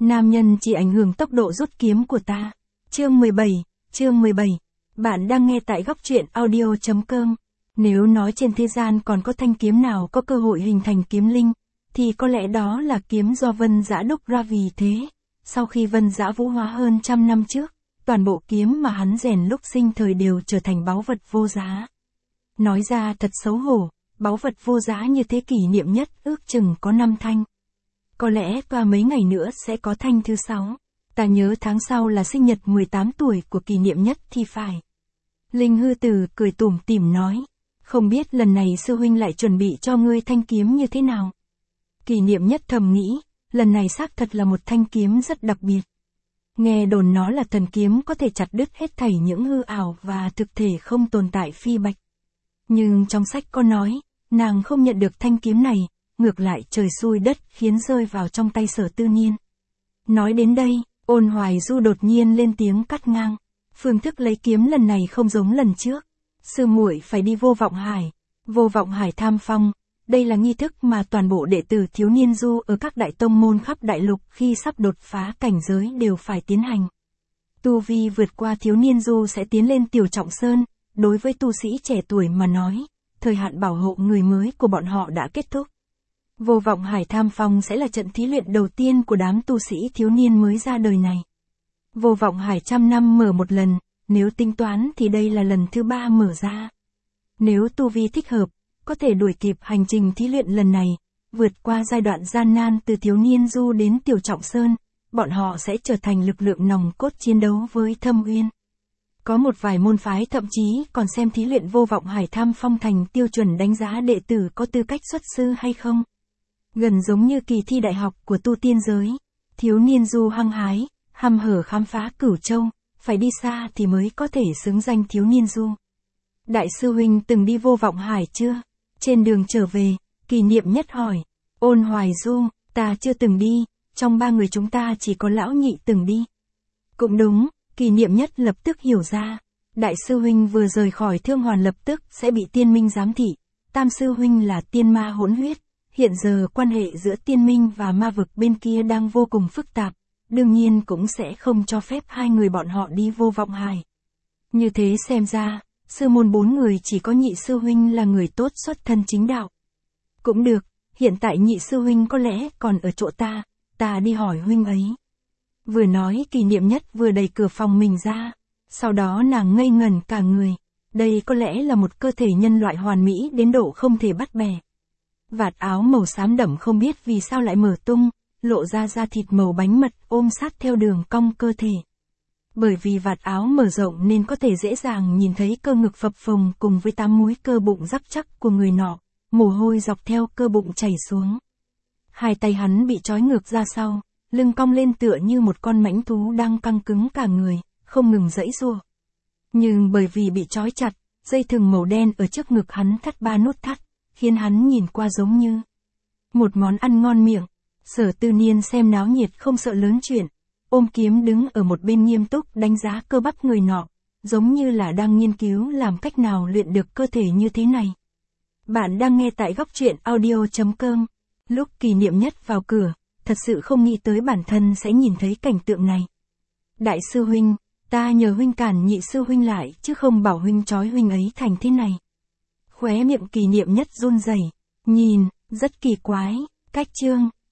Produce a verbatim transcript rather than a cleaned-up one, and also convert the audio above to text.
Nam nhân chỉ ảnh hưởng tốc độ rút kiếm của ta. Chương mười bảy, chương mười bảy. Bạn đang nghe tại góc truyện audio chấm com. Nếu nói trên thế gian còn có thanh kiếm nào có cơ hội hình thành kiếm linh, thì có lẽ đó là kiếm do Vân Dã đúc ra. Vì thế, sau khi Vân Dã vũ hóa hơn trăm năm trước, toàn bộ kiếm mà hắn rèn lúc sinh thời đều trở thành báu vật vô giá. Nói ra thật xấu hổ, báu vật vô giá như thế kỷ niệm nhất ước chừng có năm thanh. Có lẽ qua mấy ngày nữa sẽ có thanh thứ sáu. Ta nhớ tháng sau là sinh nhật mười tám tuổi của kỷ niệm nhất thì phải. Linh hư tử cười tủm tỉm nói. Không biết lần này sư huynh lại chuẩn bị cho ngươi thanh kiếm như thế nào? Kỷ niệm nhất thầm nghĩ, lần này xác thật là một thanh kiếm rất đặc biệt. Nghe đồn nó là thần kiếm có thể chặt đứt hết thảy những hư ảo và thực thể không tồn tại phi bạch. Nhưng trong sách có nói, nàng không nhận được thanh kiếm này, ngược lại trời xui đất khiến rơi vào trong tay Sở Tư Niên. Nói đến đây, Ôn Hoài Du đột nhiên lên tiếng cắt ngang. Phương thức lấy kiếm lần này không giống lần trước. Sư muội phải đi Vô Vọng Hải. Vô Vọng Hải tham phong. Đây là nghi thức mà toàn bộ đệ tử Thiếu Niên Du ở các đại tông môn khắp đại lục khi sắp đột phá cảnh giới đều phải tiến hành. Tu vi vượt qua Thiếu Niên Du sẽ tiến lên Tiểu Trọng Sơn. Đối với tu sĩ trẻ tuổi mà nói, thời hạn bảo hộ người mới của bọn họ đã kết thúc. Vô Vọng Hải tham phong sẽ là trận thí luyện đầu tiên của đám tu sĩ thiếu niên mới ra đời này. Vô Vọng Hải trăm năm mở một lần, nếu tính toán thì đây là lần thứ ba mở ra. Nếu tu vi thích hợp, có thể đuổi kịp hành trình thí luyện lần này, vượt qua giai đoạn gian nan từ Thiếu Niên Du đến Tiểu Trọng Sơn, bọn họ sẽ trở thành lực lượng nòng cốt chiến đấu với Thâm Uyên. Có một vài môn phái thậm chí còn xem thí luyện Vô Vọng Hải tham phong thành tiêu chuẩn đánh giá đệ tử có tư cách xuất sư hay không. Gần giống như kỳ thi đại học của tu tiên giới, Thiếu Niên Du hăng hái, hăm hở khám phá Cửu Châu, phải đi xa thì mới có thể xứng danh Thiếu Niên Du. Đại sư huynh từng đi Vô Vọng Hải chưa? Trên đường trở về, Kỷ Niệm Nhất hỏi. Ôn Hoài Du, ta chưa từng đi, trong ba người chúng ta chỉ có lão nhị từng đi. Cũng đúng, Kỷ Niệm Nhất lập tức hiểu ra. Đại sư huynh vừa rời khỏi Thương Hoàn lập tức sẽ bị tiên minh giám thị. Tam sư huynh là tiên ma hỗn huyết. Hiện giờ quan hệ giữa tiên minh và ma vực bên kia đang vô cùng phức tạp, đương nhiên cũng sẽ không cho phép hai người bọn họ đi Vô Vọng Hải. Như thế xem ra, sư môn bốn người chỉ có nhị sư huynh là người tốt xuất thân chính đạo. Cũng được, hiện tại nhị sư huynh có lẽ còn ở chỗ ta, ta đi hỏi huynh ấy. Vừa nói Kỷ Niệm Nhất vừa đẩy cửa phòng mình ra, sau đó nàng ngây ngẩn cả người. Đây có lẽ là một cơ thể nhân loại hoàn mỹ đến độ không thể bắt bẻ. Vạt áo màu xám đậm không biết vì sao lại mở tung, lộ ra da thịt màu bánh mật ôm sát theo đường cong cơ thể. Bởi vì vạt áo mở rộng nên có thể dễ dàng nhìn thấy cơ ngực phập phồng cùng với tám múi cơ bụng rắc chắc của người nọ, mồ hôi dọc theo cơ bụng chảy xuống. Hai tay hắn bị trói ngược ra sau, lưng cong lên tựa như một con mãnh thú đang căng cứng cả người, không ngừng giãy giụa. Nhưng bởi vì bị trói chặt, dây thừng màu đen ở trước ngực hắn thắt ba nút thắt, khiến hắn nhìn qua giống như một món ăn ngon miệng. Sở Tư Niên xem náo nhiệt không sợ lớn chuyện, ôm kiếm đứng ở một bên nghiêm túc đánh giá cơ bắp người nọ, giống như là đang nghiên cứu làm cách nào luyện được cơ thể như thế này. Bạn đang nghe tại góc truyện audio chấm com. Lúc Kỷ Niệm Nhất vào cửa, thật sự không nghĩ tới bản thân sẽ nhìn thấy cảnh tượng này. Đại sư huynh, ta nhờ huynh cản nhị sư huynh lại chứ không bảo huynh trói huynh ấy thành thế này. Khóe miệng Kỷ Niệm Nhất run rẩy, nhìn, rất kỳ quái, cách chương.